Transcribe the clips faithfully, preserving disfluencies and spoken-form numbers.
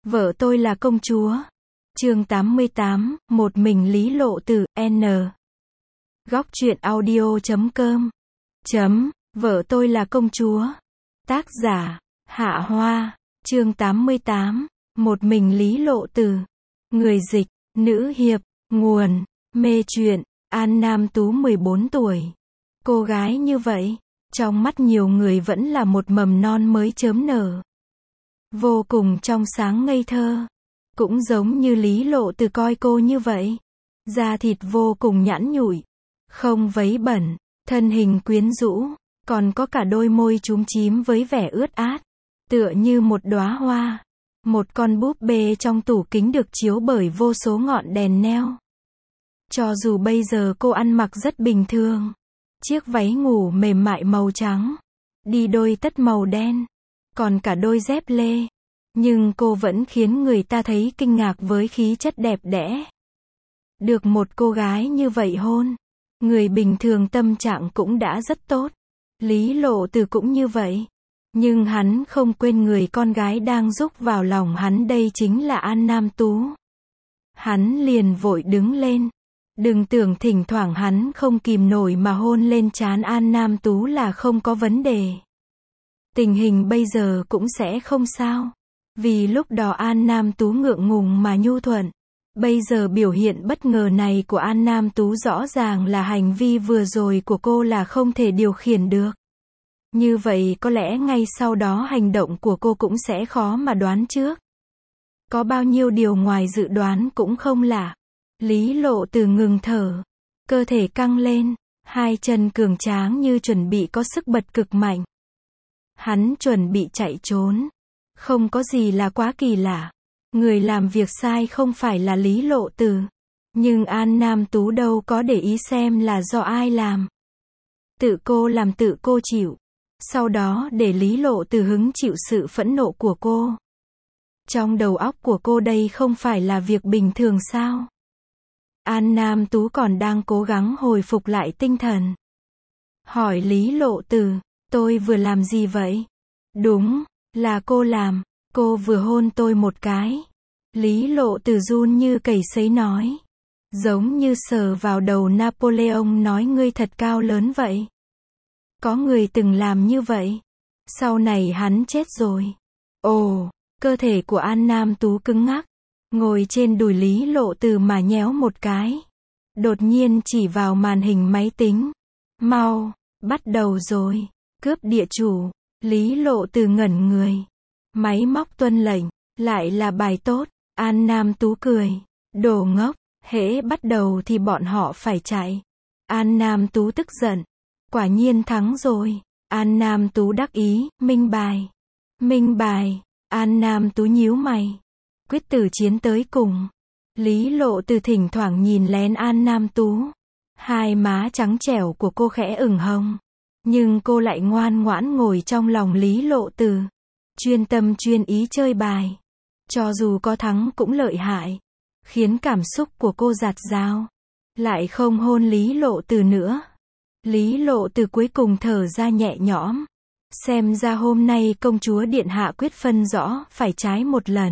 Vợ tôi là công chúa. Chương tám mươi tám, một mình Lý Lộ Từ, N. Góc truyện audio chấm com. Chấm, vợ tôi là công chúa. Tác giả, Hạ Hoa. Chương tám mươi tám, một mình Lý Lộ Từ. Người dịch, nữ hiệp, nguồn, mê truyện, An Nam Tú mười bốn tuổi. Cô gái như vậy, trong mắt nhiều người vẫn là một mầm non mới chớm nở. Vô cùng trong sáng ngây thơ. Cũng giống như Lý Lộ Từ coi cô như vậy. Da thịt vô cùng nhẵn nhụi, không vấy bẩn, thân hình quyến rũ, còn có cả đôi môi chúm chím với vẻ ướt át, tựa như một đóa hoa. Một con búp bê trong tủ kính được chiếu bởi vô số ngọn đèn neo. Cho dù bây giờ cô ăn mặc rất bình thường, chiếc váy ngủ mềm mại màu trắng, đi đôi tất màu đen, còn cả đôi dép lê, nhưng cô vẫn khiến người ta thấy kinh ngạc với khí chất đẹp đẽ. Được một cô gái như vậy hôn, người bình thường tâm trạng cũng đã rất tốt. Lý Lộ Từ cũng như vậy. Nhưng hắn không quên người con gái đang rúc vào lòng hắn, đây chính là An Nam Tú. Hắn liền vội đứng lên. Đừng tưởng thỉnh thoảng hắn không kìm nổi mà hôn lên trán An Nam Tú là không có vấn đề. Tình hình bây giờ cũng sẽ không sao. Vì lúc đó An Nam Tú ngượng ngùng mà nhu thuận. Bây giờ biểu hiện bất ngờ này của An Nam Tú rõ ràng là hành vi vừa rồi của cô là không thể điều khiển được. Như vậy có lẽ ngay sau đó hành động của cô cũng sẽ khó mà đoán trước. Có bao nhiêu điều ngoài dự đoán cũng không lạ. Lý Lộ Từ ngừng thở, cơ thể căng lên, hai chân cường tráng như chuẩn bị có sức bật cực mạnh. Hắn chuẩn bị chạy trốn. Không có gì là quá kỳ lạ. Người làm việc sai không phải là Lý Lộ Từ. Nhưng An Nam Tú đâu có để ý xem là do ai làm. Tự cô làm tự cô chịu. Sau đó để Lý Lộ Từ hứng chịu sự phẫn nộ của cô. Trong đầu óc của cô đây không phải là việc bình thường sao? An Nam Tú còn đang cố gắng hồi phục lại tinh thần. Hỏi Lý Lộ Từ, tôi vừa làm gì vậy? Đúng, là cô làm, cô vừa hôn tôi một cái. Lý Lộ Từ run như cầy sấy nói. Giống như sờ vào đầu Napoleon nói ngươi thật cao lớn vậy. Có người từng làm như vậy. Sau này hắn chết rồi. Ồ, cơ thể của An Nam Tú cứng ngắc. Ngồi trên đùi Lý Lộ Từ mà nhéo một cái. Đột nhiên chỉ vào màn hình máy tính. Mau, bắt đầu rồi. Cướp địa chủ. Lý Lộ Từ ngẩn người. Máy móc tuân lệnh. Lại là bài tốt. An Nam Tú cười. Đồ ngốc. Hễ bắt đầu thì bọn họ phải chạy. An Nam Tú tức giận. Quả nhiên thắng rồi. An Nam Tú đắc ý. Minh bài. Minh bài. An Nam Tú nhíu mày. Quyết tử chiến tới cùng. Lý Lộ Từ thỉnh thoảng nhìn lén An Nam Tú. Hai má trắng trẻo của cô khẽ ửng hồng. Nhưng cô lại ngoan ngoãn ngồi trong lòng Lý Lộ Từ. Chuyên tâm chuyên ý chơi bài. Cho dù có thắng cũng lợi hại. Khiến cảm xúc của cô dạt dào. Lại không hôn Lý Lộ Từ nữa. Lý Lộ Từ cuối cùng thở ra nhẹ nhõm. Xem ra hôm nay công chúa điện hạ quyết phân rõ phải trái một lần.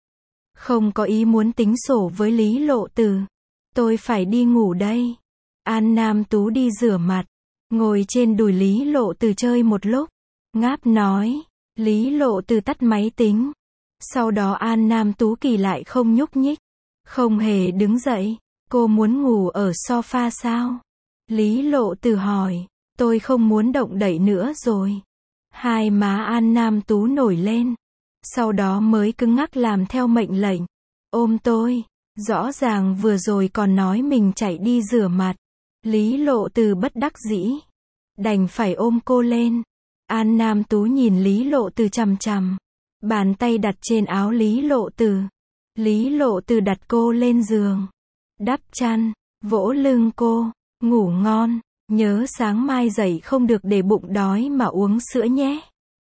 Không có ý muốn tính sổ với Lý Lộ Từ. Tôi phải đi ngủ đây. An Nam Tú đi rửa mặt. Ngồi trên đùi Lý Lộ Từ chơi một lúc. Ngáp nói. Lý Lộ Từ tắt máy tính. Sau đó An Nam Tú kỳ lại không nhúc nhích. Không hề đứng dậy. Cô muốn ngủ ở sofa sao? Lý Lộ Từ hỏi. Tôi không muốn động đậy nữa rồi. Hai má An Nam Tú nổi lên. Sau đó mới cứng ngắc làm theo mệnh lệnh. Ôm tôi. Rõ ràng vừa rồi còn nói mình chạy đi rửa mặt. Lý Lộ Từ bất đắc dĩ. Đành phải ôm cô lên. An Nam Tú nhìn Lý Lộ Từ chằm chằm. Bàn tay đặt trên áo Lý Lộ Từ. Lý Lộ Từ đặt cô lên giường. Đắp chăn. Vỗ lưng cô. Ngủ ngon. Nhớ sáng mai dậy không được để bụng đói mà uống sữa nhé.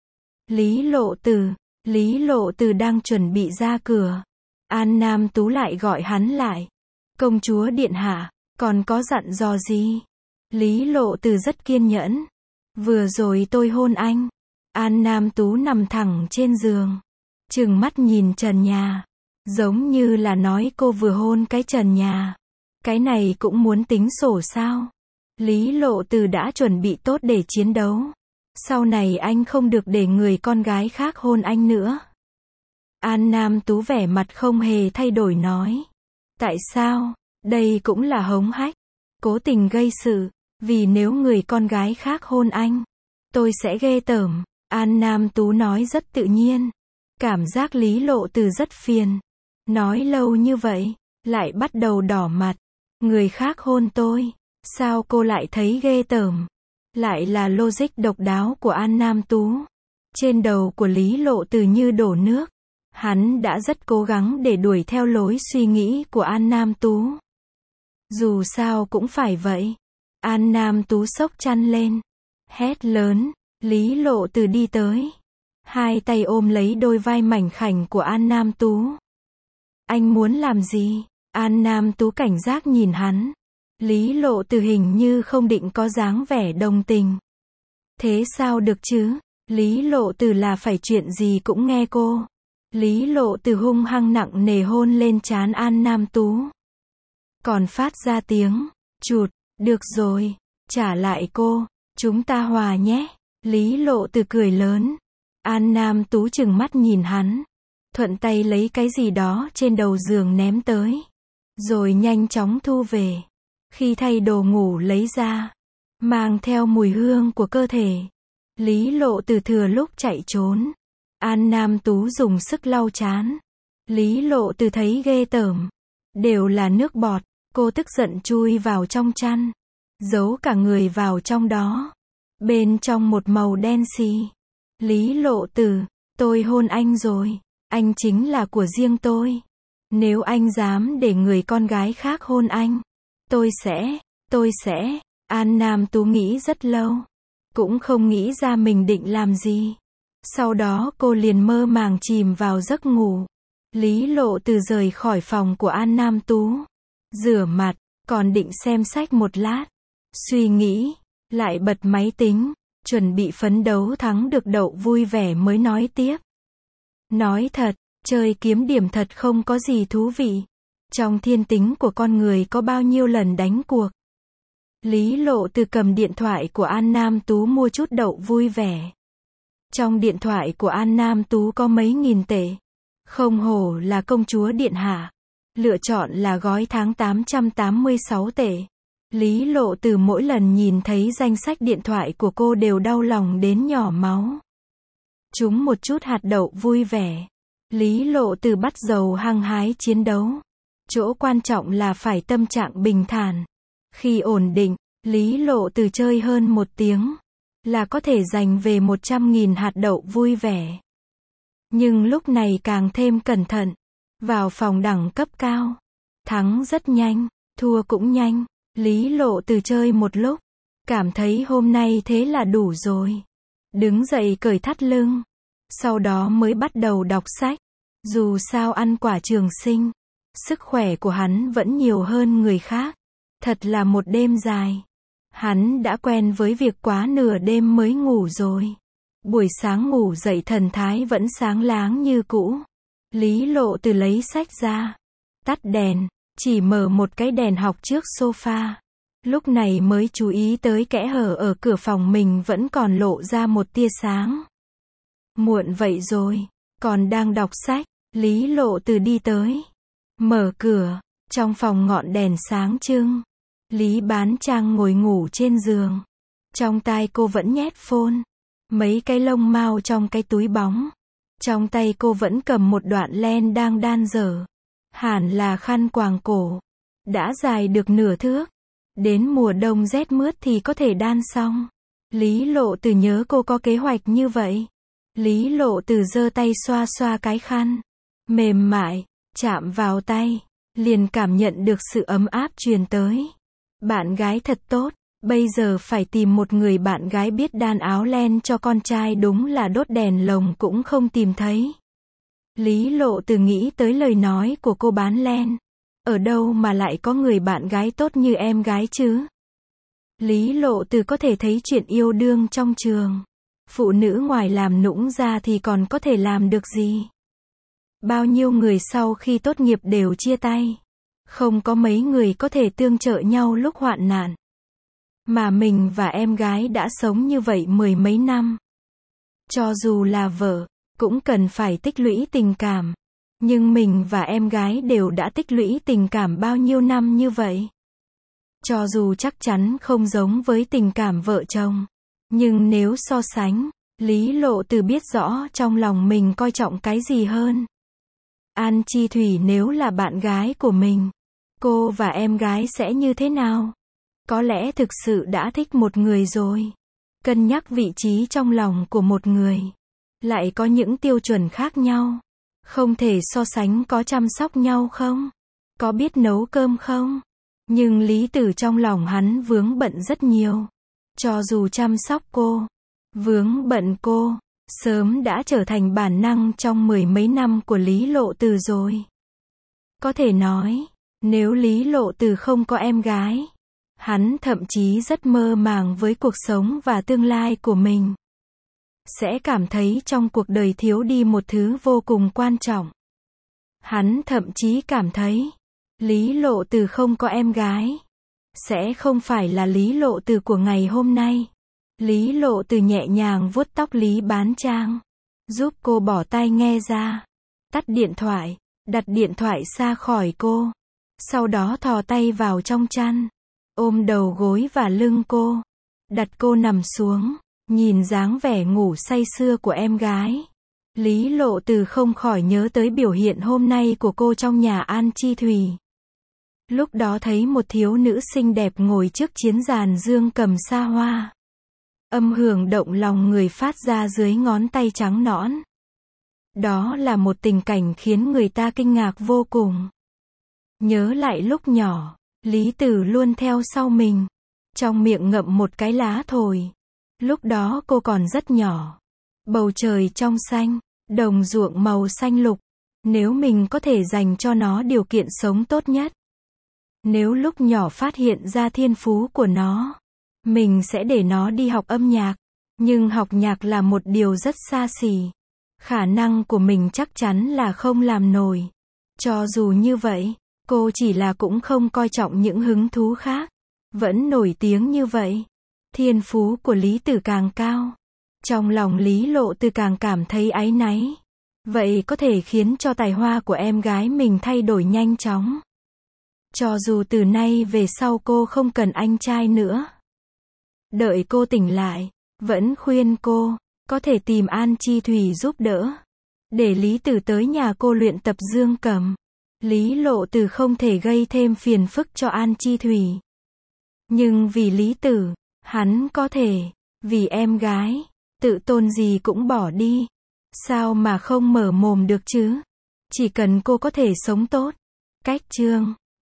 Lý Lộ Từ. Lý Lộ Từ đang chuẩn bị ra cửa. An Nam Tú lại gọi hắn lại. Công chúa điện hạ, còn có dặn dò gì? Lý Lộ Từ rất kiên nhẫn. Vừa rồi tôi hôn anh. An Nam Tú nằm thẳng trên giường. trừng mắt nhìn trần nhà. Giống như là nói cô vừa hôn cái trần nhà. Cái này cũng muốn tính sổ sao? Lý Lộ Từ đã chuẩn bị tốt để chiến đấu. Sau này anh không được để người con gái khác hôn anh nữa. An Nam Tú vẻ mặt không hề thay đổi nói. Tại sao? Đây cũng là hống hách. Cố tình gây sự. Vì nếu người con gái khác hôn anh, tôi sẽ ghê tởm. An Nam Tú nói rất tự nhiên. Cảm giác Lý Lộ Từ rất phiền. Nói lâu như vậy, lại bắt đầu đỏ mặt. Người khác hôn tôi, sao cô lại thấy ghê tởm? Lại là logic độc đáo của An Nam Tú. Trên đầu của Lý Lộ Từ như đổ nước. Hắn đã rất cố gắng để đuổi theo lối suy nghĩ của An Nam Tú. Dù sao cũng phải vậy. An Nam Tú xốc chăn lên. Hét lớn. Lý Lộ Từ đi tới. Hai tay ôm lấy đôi vai mảnh khảnh của An Nam Tú. Anh muốn làm gì? An Nam Tú cảnh giác nhìn hắn. Lý Lộ Từ hình như không định có dáng vẻ đồng tình. Thế sao được chứ? Lý Lộ Từ là phải chuyện gì cũng nghe cô. Lý Lộ Từ hung hăng nặng nề hôn lên trán An Nam Tú. Còn phát ra tiếng chụt. Được rồi, trả lại cô, chúng ta hòa nhé. Lý Lộ Từ cười lớn. An Nam Tú trừng mắt nhìn hắn. Thuận tay lấy cái gì đó trên đầu giường ném tới. Rồi nhanh chóng thu về. Khi thay đồ ngủ lấy ra, mang theo mùi hương của cơ thể. Lý Lộ Từ thừa lúc chạy trốn. An Nam Tú dùng sức lau trán. Lý Lộ Từ thấy ghê tởm. Đều là nước bọt. Cô tức giận chui vào trong chăn. Giấu cả người vào trong đó. Bên trong một màu đen xì. Lý Lộ Từ, tôi hôn anh rồi. Anh chính là của riêng tôi. Nếu anh dám để người con gái khác hôn anh, tôi sẽ, tôi sẽ. An Nam Tú nghĩ rất lâu. Cũng không nghĩ ra mình định làm gì. Sau đó cô liền mơ màng chìm vào giấc ngủ. Lý Lộ Từ rời khỏi phòng của An Nam Tú. Rửa mặt, còn định xem sách một lát. Suy nghĩ, lại bật máy tính, chuẩn bị phấn đấu thắng được đậu vui vẻ mới nói tiếp. Nói thật, chơi kiếm điểm thật không có gì thú vị. Trong thiên tính của con người có bao nhiêu lần đánh cuộc. Lý Lộ Từ cầm điện thoại của An Nam Tú mua chút đậu vui vẻ. Trong điện thoại của An Nam Tú có mấy nghìn tệ. Không hổ là công chúa điện hạ. Lựa chọn là gói tháng tám trăm tám mươi sáu tệ. Lý Lộ Từ mỗi lần nhìn thấy danh sách điện thoại của cô đều đau lòng đến nhỏ máu. Trúng một chút hạt đậu vui vẻ. Lý Lộ Từ bắt đầu hăng hái chiến đấu. Chỗ quan trọng là phải tâm trạng bình thản. Khi ổn định, Lý Lộ Từ chơi hơn một tiếng. Là có thể giành về một trăm nghìn hạt đậu vui vẻ. Nhưng lúc này càng thêm cẩn thận. Vào phòng đẳng cấp cao. Thắng rất nhanh, thua cũng nhanh. Lý Lộ Từ chơi một lúc. Cảm thấy hôm nay thế là đủ rồi. Đứng dậy cởi thắt lưng. Sau đó mới bắt đầu đọc sách. Dù sao ăn quả trường sinh. Sức khỏe của hắn vẫn nhiều hơn người khác. Thật là một đêm dài. Hắn đã quen với việc quá nửa đêm mới ngủ rồi. Buổi sáng ngủ dậy thần thái vẫn sáng láng như cũ. Lý Lộ Từ lấy sách ra. Tắt đèn. Chỉ mở một cái đèn học trước sofa. Lúc này mới chú ý tới kẽ hở ở cửa phòng mình vẫn còn lộ ra một tia sáng. Muộn vậy rồi. Còn đang đọc sách. Lý Lộ Từ đi tới. Mở cửa. Trong phòng ngọn đèn sáng trưng. Lý Bán Trang ngồi ngủ trên giường. Trong tai cô vẫn nhét phone. Mấy cái lông mao trong cái túi bóng. Trong tay cô vẫn cầm một đoạn len đang đan dở. Hẳn là khăn quàng cổ. Đã dài được nửa thước. Đến mùa đông rét mướt thì có thể đan xong. Lý Lộ Từ nhớ cô có kế hoạch như vậy. Lý Lộ Từ giơ tay xoa xoa cái khăn. Mềm mại, chạm vào tay. Liền cảm nhận được sự ấm áp truyền tới. Bạn gái thật tốt. Bây giờ phải tìm một người bạn gái biết đan áo len cho con trai đúng là đốt đèn lồng cũng không tìm thấy. Lý Lộ Từ nghĩ tới lời nói của cô bán len. Ở đâu mà lại có người bạn gái tốt như em gái chứ? Lý Lộ Từ có thể thấy chuyện yêu đương trong trường. Phụ nữ ngoài làm nũng ra thì còn có thể làm được gì? Bao nhiêu người sau khi tốt nghiệp đều chia tay. Không có mấy người có thể tương trợ nhau lúc hoạn nạn. Mà mình và em gái đã sống như vậy mười mấy năm. Cho dù là vợ, cũng cần phải tích lũy tình cảm. Nhưng mình và em gái đều đã tích lũy tình cảm bao nhiêu năm như vậy. Cho dù chắc chắn không giống với tình cảm vợ chồng. Nhưng nếu so sánh, Lý Lộ Từ biết rõ trong lòng mình coi trọng cái gì hơn. An Chi Thủy nếu là bạn gái của mình, cô và em gái sẽ như thế nào? Có lẽ thực sự đã thích một người rồi. Cân nhắc vị trí trong lòng của một người. Lại có những tiêu chuẩn khác nhau. Không thể so sánh có chăm sóc nhau không? Có biết nấu cơm không? Nhưng Lý Tử trong lòng hắn vướng bận rất nhiều. Cho dù chăm sóc cô, vướng bận cô, sớm đã trở thành bản năng trong mười mấy năm của Lý Lộ Từ rồi. Có thể nói, nếu Lý Lộ Từ không có em gái, hắn thậm chí rất mơ màng với cuộc sống và tương lai của mình. Sẽ cảm thấy trong cuộc đời thiếu đi một thứ vô cùng quan trọng. Hắn thậm chí cảm thấy, Lý Lộ Từ không có em gái, sẽ không phải là Lý Lộ Từ của ngày hôm nay. Lý Lộ Từ nhẹ nhàng vuốt tóc Lý Bán Trang, giúp cô bỏ tai nghe ra, tắt điện thoại, đặt điện thoại xa khỏi cô. Sau đó thò tay vào trong chăn, ôm đầu gối và lưng cô, đặt cô nằm xuống, nhìn dáng vẻ ngủ say sưa của em gái. Lý Lộ Từ không khỏi nhớ tới biểu hiện hôm nay của cô trong nhà An Chi Thủy. Lúc đó thấy một thiếu nữ xinh đẹp ngồi trước chiến giàn dương cầm xa hoa. Âm hưởng động lòng người phát ra dưới ngón tay trắng nõn. Đó là một tình cảnh khiến người ta kinh ngạc vô cùng. Nhớ lại lúc nhỏ, Lý Tử luôn theo sau mình, trong miệng ngậm một cái lá thồi. Lúc đó cô còn rất nhỏ. Bầu trời trong xanh, đồng ruộng màu xanh lục. Nếu mình có thể dành cho nó điều kiện sống tốt nhất. Nếu lúc nhỏ phát hiện ra thiên phú của nó, mình sẽ để nó đi học âm nhạc. Nhưng học nhạc là một điều rất xa xỉ. Khả năng của mình chắc chắn là không làm nổi. Cho dù như vậy, cô chỉ là cũng không coi trọng những hứng thú khác. Vẫn nổi tiếng như vậy. Thiên phú của Lý Tử càng cao. Trong lòng Lý Lộ Từ càng cảm thấy áy náy. Vậy có thể khiến cho tài hoa của em gái mình thay đổi nhanh chóng. Cho dù từ nay về sau cô không cần anh trai nữa. Đợi cô tỉnh lại, vẫn khuyên cô, có thể tìm An Chi Thủy giúp đỡ. Để Lý Tử tới nhà cô luyện tập dương cầm. Lý Lộ Từ không thể gây thêm phiền phức cho An Chi Thủy. Nhưng vì Lý Tử, hắn có thể, vì em gái, tự tôn gì cũng bỏ đi. Sao mà không mở mồm được chứ? Chỉ cần cô có thể sống tốt. Cách chương